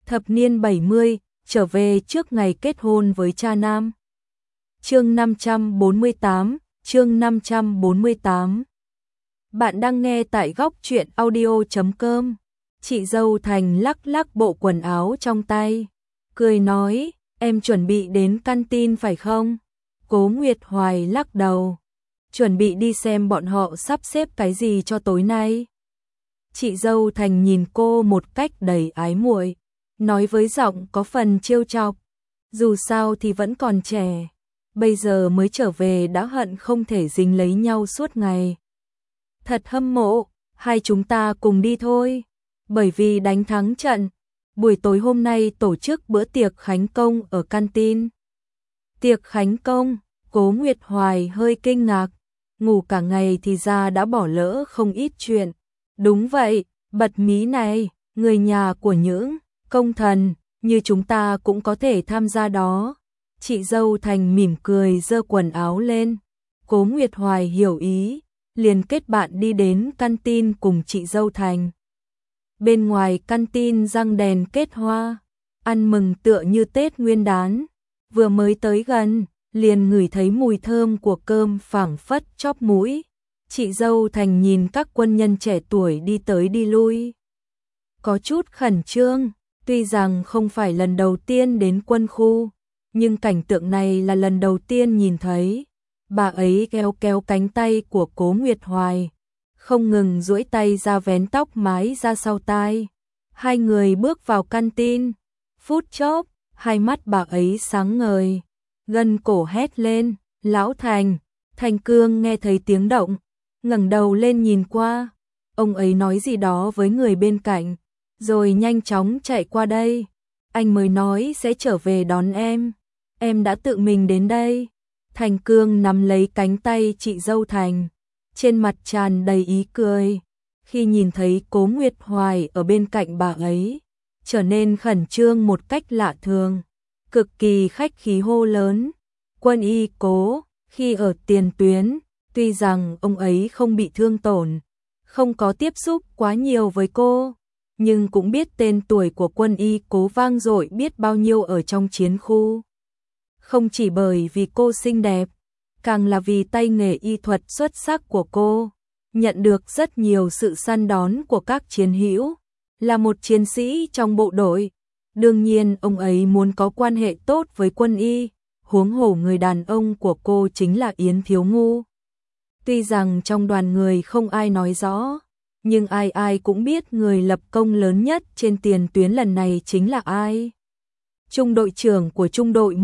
Thập niên 70, trở về trước ngày kết hôn với cha nam. Chương 548, chương 548. Bạn đang nghe tại góc truyện audio.com. Chị dâu Thành lắc lắc bộ quần áo trong tay, cười nói, em chuẩn bị đến canteen phải không? Cố Nguyệt Hoài lắc đầu, chuẩn bị đi xem bọn họ sắp xếp cái gì cho tối nay. Chị dâu Thành nhìn cô một cách đầy ái muội, nói với giọng có phần trêu chọc, dù sao thì vẫn còn trẻ, bây giờ mới trở về đã hận không thể dính lấy nhau suốt ngày. Thật hâm mộ, hai chúng ta cùng đi thôi, bởi vì đánh thắng trận, buổi tối hôm nay tổ chức bữa tiệc khánh công ở canteen. Tiệc khánh công, Cố Nguyệt Hoài hơi kinh ngạc, ngủ cả ngày thì ra đã bỏ lỡ không ít chuyện. Đúng vậy, bật mí này, người nhà của những công thần như chúng ta cũng có thể tham gia đó. Chị dâu Thành mỉm cười giơ quần áo lên. Cố Nguyệt Hoài hiểu ý, liền kết bạn đi đến canteen cùng chị dâu Thành. Bên ngoài canteen răng đèn kết hoa, ăn mừng tựa như Tết Nguyên đán. Vừa mới tới gần, liền ngửi thấy mùi thơm của cơm phảng phất chóp mũi. Chị dâu Thành nhìn các quân nhân trẻ tuổi đi tới đi lui, có chút khẩn trương, tuy rằng không phải lần đầu tiên đến quân khu, nhưng cảnh tượng này là lần đầu tiên nhìn thấy. Bà ấy kéo kéo cánh tay của Cố Nguyệt Hoài, không ngừng duỗi tay ra vén tóc mái ra sau tai. Hai người bước vào canteen, phút chốc, hai mắt bà ấy sáng ngời, gân cổ hét lên, "Lão Thành!" Thành Cương nghe thấy tiếng động, ngẩng đầu lên nhìn qua, ông ấy nói gì đó với người bên cạnh, rồi nhanh chóng chạy qua đây. "Anh mới nói sẽ trở về đón em đã tự mình đến đây." Thành Cương nắm lấy cánh tay chị dâu Thành, trên mặt tràn đầy ý cười, khi nhìn thấy Cố Nguyệt Hoài ở bên cạnh bà ấy, trở nên khẩn trương một cách lạ thường, cực kỳ khách khí hô lớn, "Quân y Cố!" Khi ở tiền tuyến, tuy rằng ông ấy không bị thương tổn, không có tiếp xúc quá nhiều với cô, nhưng cũng biết tên tuổi của quân y Cố vang dội biết bao nhiêu ở trong chiến khu. Không chỉ bởi vì cô xinh đẹp, càng là vì tay nghề y thuật xuất sắc của cô, nhận được rất nhiều sự săn đón của các chiến hữu, là một chiến sĩ trong bộ đội. Đương nhiên ông ấy muốn có quan hệ tốt với quân y, huống hồ người đàn ông của cô chính là Yến Thiếu Ngu. Tuy rằng trong đoàn người không ai nói rõ, nhưng ai ai cũng biết người lập công lớn nhất trên tiền tuyến lần này chính là ai. Trung đội trưởng của trung đội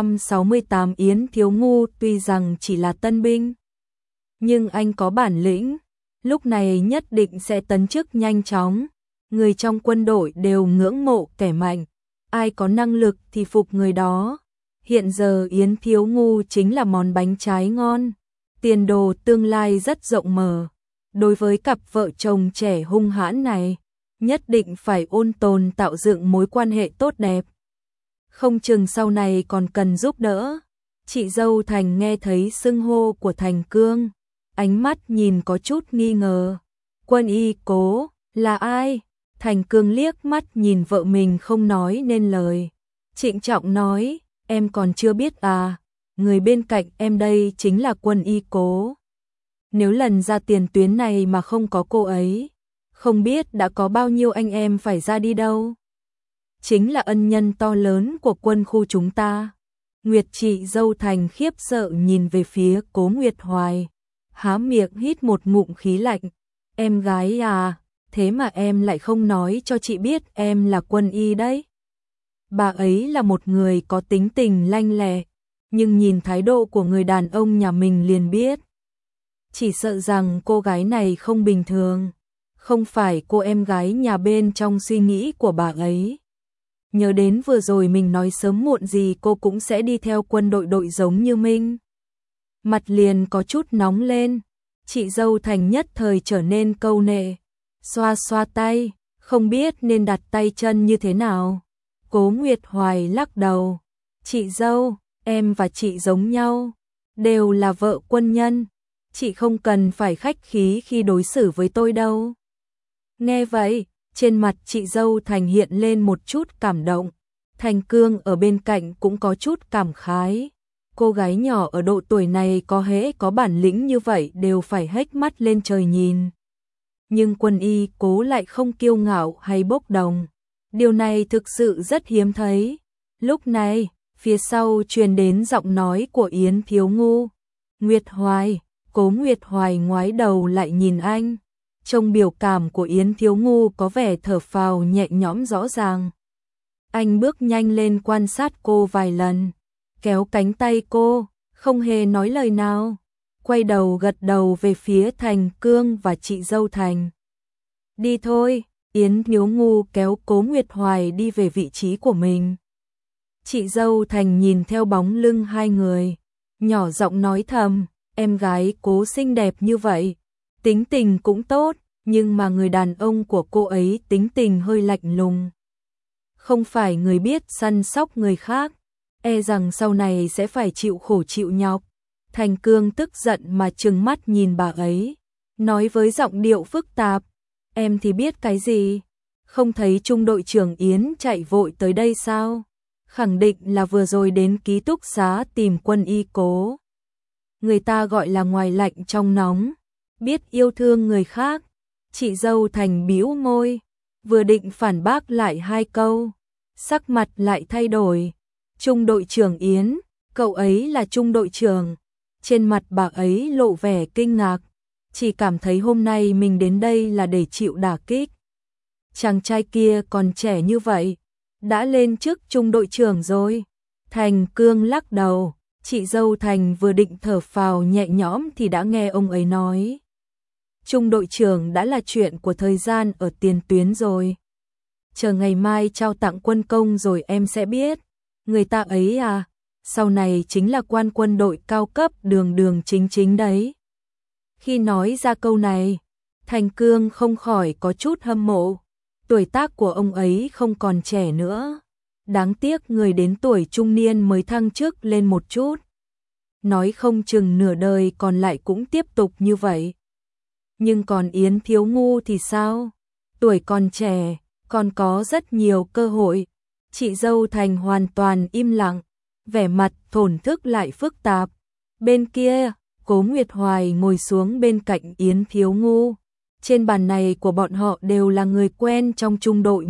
168 Yến Thiếu Ngu tuy rằng chỉ là tân binh, nhưng anh có bản lĩnh, lúc này nhất định sẽ tấn chức nhanh chóng. Người trong quân đội đều ngưỡng mộ kẻ mạnh, ai có năng lực thì phục người đó. Hiện giờ Yến Thiếu Ngu chính là món bánh trái ngon, tiền đồ tương lai rất rộng mở. Đối với cặp vợ chồng trẻ hung hãn này, nhất định phải ôn tồn tạo dựng mối quan hệ tốt đẹp. Không chừng sau này còn cần giúp đỡ. Chị dâu Thành nghe thấy xưng hô của Thành Cương, ánh mắt nhìn có chút nghi ngờ. "Quân y Cố là ai?" Thành Cương liếc mắt nhìn vợ mình không nói nên lời, trịnh trọng nói, "Em còn chưa biết à, người bên cạnh em đây chính là quân y Cố. Nếu lần ra tiền tuyến này mà không có cô ấy, không biết đã có bao nhiêu anh em phải ra đi đâu. Chính là ân nhân to lớn của quân khu chúng ta." Nguyệt chị dâu Thành khiếp sợ nhìn về phía Cố Nguyệt Hoài, há miệng hít một ngụm khí lạnh. "Em gái à, thế mà em lại không nói cho chị biết em là quân y đấy." Bà ấy là một người có tính tình lanh lẹ, nhưng nhìn thái độ của người đàn ông nhà mình liền biết. Chỉ sợ rằng cô gái này không bình thường, không phải cô em gái nhà bên trong suy nghĩ của bà ấy. Nhớ đến vừa rồi mình nói sớm muộn gì cô cũng sẽ đi theo quân đội giống như mình. Mặt liền có chút nóng lên, chị dâu Thành nhất thời trở nên câu nệ, xoa xoa tay, không biết nên đặt tay chân như thế nào. Cố Nguyệt Hoài lắc đầu, "Chị dâu, em và chị giống nhau, đều là vợ quân nhân, chị không cần phải khách khí khi đối xử với tôi đâu." Nghe vậy, Trên mặt chị dâu Thành hiện lên một chút cảm động. Thành Cương ở bên cạnh cũng có chút cảm khái. Cô gái nhỏ ở độ tuổi này có hễ có bản lĩnh như vậy đều phải hếch mắt lên trời nhìn. Nhưng Quân Y Cố lại không kiêu ngạo hay bốc đồng. Điều này thực sự rất hiếm thấy. Lúc này, phía sau truyền đến giọng nói của Yến Thiếu Ngu. Nguyệt Hoài, Cố Nguyệt Hoài ngoái đầu lại nhìn anh. Trong biểu cảm của Yến Thiếu Ngu có vẻ thở phào nhẹ nhõm rõ ràng. Anh bước nhanh lên quan sát cô vài lần, kéo cánh tay cô, không hề nói lời nào, quay đầu gật đầu về phía Thành Cương và chị dâu Thành. Đi thôi, Yến Thiếu Ngu kéo Cố Nguyệt Hoài đi về vị trí của mình. Chị dâu Thành nhìn theo bóng lưng hai người, nhỏ giọng nói thầm, em gái Cố xinh đẹp như vậy, tính tình cũng tốt, nhưng mà người đàn ông của cô ấy tính tình hơi lạnh lùng. Không phải người biết săn sóc người khác, e rằng sau này sẽ phải chịu khổ chịu nhọc. Thành Cương tức giận mà trừng mắt nhìn bà ấy, nói với giọng điệu phức tạp, em thì biết cái gì, không thấy trung đội trưởng Yến chạy vội tới đây sao? Khẳng định là vừa rồi đến ký túc xá tìm Quân Y Cố. Người ta gọi là ngoài lạnh trong nóng, biết yêu thương người khác. Chị dâu Thành bĩu môi, vừa định phản bác lại hai câu, sắc mặt lại thay đổi. Trung đội trưởng Yến, cậu ấy là trung đội trưởng. Trên mặt bà ấy lộ vẻ kinh ngạc, chỉ cảm thấy hôm nay mình đến đây là để chịu đả kích. Chàng trai kia còn trẻ như vậy, đã lên chức trung đội trưởng rồi. Thành Cương lắc đầu, chị dâu Thành vừa định thở phào nhẹ nhõm thì đã nghe ông ấy nói. Trung đội trưởng đã là chuyện của thời gian ở tiền tuyến rồi. Chờ ngày mai trao tặng quân công rồi em sẽ biết. Người ta ấy à, sau này chính là quan quân đội cao cấp đường đường chính chính đấy. Khi nói ra câu này, Thành Cương không khỏi có chút hâm mộ. Tuổi tác của ông ấy không còn trẻ nữa. Đáng tiếc người đến tuổi trung niên mới thăng chức lên một chút. Nói không chừng nửa đời còn lại cũng tiếp tục như vậy. Nhưng còn Yến Thiếu Ngu thì sao? Tuổi còn trẻ, còn có rất nhiều cơ hội. Chị dâu Thành hoàn toàn im lặng, vẻ mặt thổn thức lại phức tạp. Bên kia, Cố Nguyệt Hoài ngồi xuống bên cạnh Yến Thiếu Ngu. Trên bàn này của bọn họ đều là người quen trong trung đội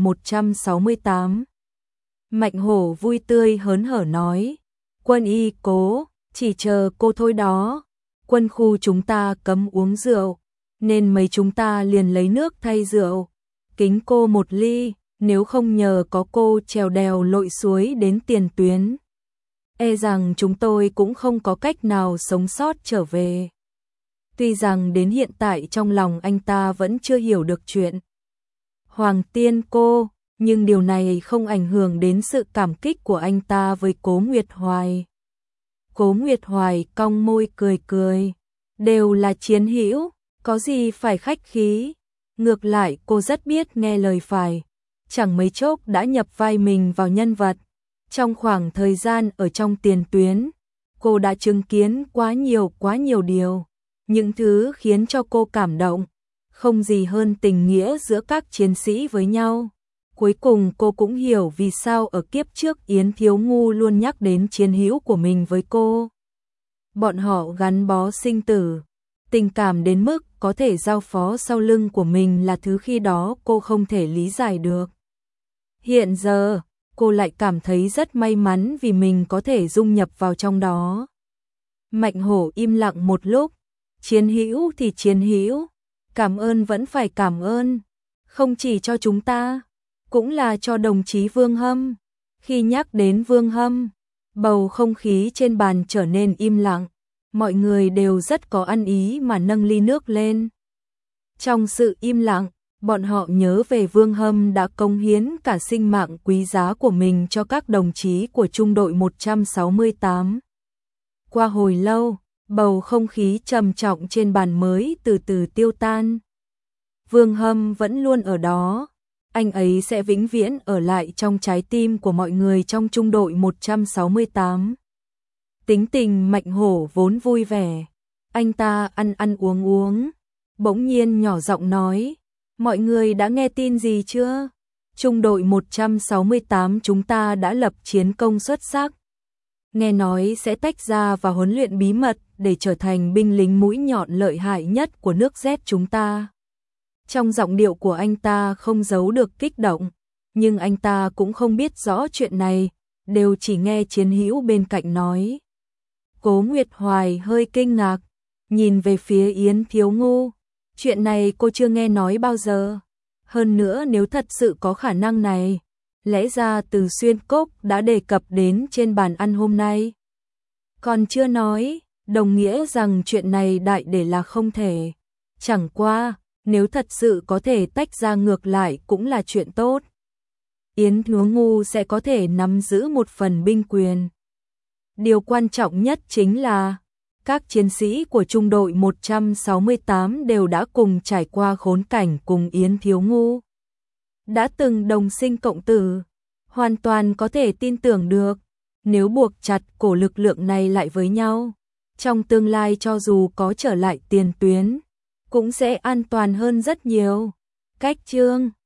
168. Mạnh Hổ vui tươi hớn hở nói, Quân Y Cố, chỉ chờ cô thôi đó. Quân khu chúng ta cấm uống rượu, nên mấy chúng ta liền lấy nước thay rượu. Kính cô một ly, nếu không nhờ có cô trèo đèo lội suối đến tiền tuyến, e rằng chúng tôi cũng không có cách nào sống sót trở về. Tuy rằng đến hiện tại trong lòng anh ta vẫn chưa hiểu được chuyện Hoàng Tiên cô, nhưng điều này không ảnh hưởng đến sự cảm kích của anh ta với Cố Nguyệt Hoài. Cố Nguyệt Hoài cong môi cười cười, đều là chiến hữu, có gì phải khách khí. Ngược lại cô rất biết nghe lời phải, chẳng mấy chốc đã nhập vai mình vào nhân vật. Trong khoảng thời gian ở trong tiền tuyến, cô đã chứng kiến quá nhiều điều. Những thứ khiến cho cô cảm động, không gì hơn tình nghĩa giữa các chiến sĩ với nhau. Cuối cùng cô cũng hiểu vì sao ở kiếp trước Yến Thiếu Ngu luôn nhắc đến chiến hữu của mình với cô. Bọn họ gắn bó sinh tử, tình cảm đến mức có thể giao phó sau lưng của mình là thứ khi đó cô không thể lý giải được. Hiện giờ, cô lại cảm thấy rất may mắn vì mình có thể dung nhập vào trong đó. Mạnh Hổ im lặng một lúc, chiến hữu thì chiến hữu, cảm ơn vẫn phải cảm ơn, không chỉ cho chúng ta, cũng là cho đồng chí Vương Hâm. Khi nhắc đến Vương Hâm, bầu không khí trên bàn trở nên im lặng, mọi người đều rất có ăn ý mà nâng ly nước lên. Trong sự im lặng, bọn họ nhớ về Vương Hâm đã cống hiến cả sinh mạng quý giá của mình cho các đồng chí của trung đội 168. Qua hồi lâu, bầu không khí trầm trọng trên bàn mới từ từ tiêu tan. Vương Hâm vẫn luôn ở đó, anh ấy sẽ vĩnh viễn ở lại trong trái tim của mọi người trong trung đội 168. Tính tình Mạnh Hổ vốn vui vẻ, anh ta ăn uống, bỗng nhiên nhỏ giọng nói, Mọi người đã nghe tin gì chưa? Trung đội 168 chúng ta đã lập chiến công xuất sắc. Nghe nói sẽ tách ra và huấn luyện bí mật để trở thành binh lính mũi nhọn lợi hại nhất của nước Z chúng ta. Trong giọng điệu của anh ta không giấu được kích động, nhưng anh ta cũng không biết rõ chuyện này, đều chỉ nghe chiến hữu bên cạnh nói. Cố Nguyệt Hoài hơi kinh ngạc, nhìn về phía Yến Thiếu Ngu. Chuyện này cô chưa nghe nói bao giờ. Hơn nữa nếu thật sự có khả năng này, lẽ ra Từ Xuyên Cốc đã đề cập đến trên bàn ăn hôm nay. Còn chưa nói, đồng nghĩa rằng chuyện này đại để là không thể. Chẳng qua, nếu thật sự có thể tách ra ngược lại cũng là chuyện tốt. Yến Thiếu Ngu sẽ có thể nắm giữ một phần binh quyền. Điều quan trọng nhất chính là các chiến sĩ của trung đội 168 đều đã cùng trải qua khốn cảnh cùng Yến Thiếu Ngu. Đã từng đồng sinh cộng tử, hoàn toàn có thể tin tưởng được, nếu buộc chặt cổ lực lượng này lại với nhau, trong tương lai cho dù có trở lại tiền tuyến, cũng sẽ an toàn hơn rất nhiều. Cách chương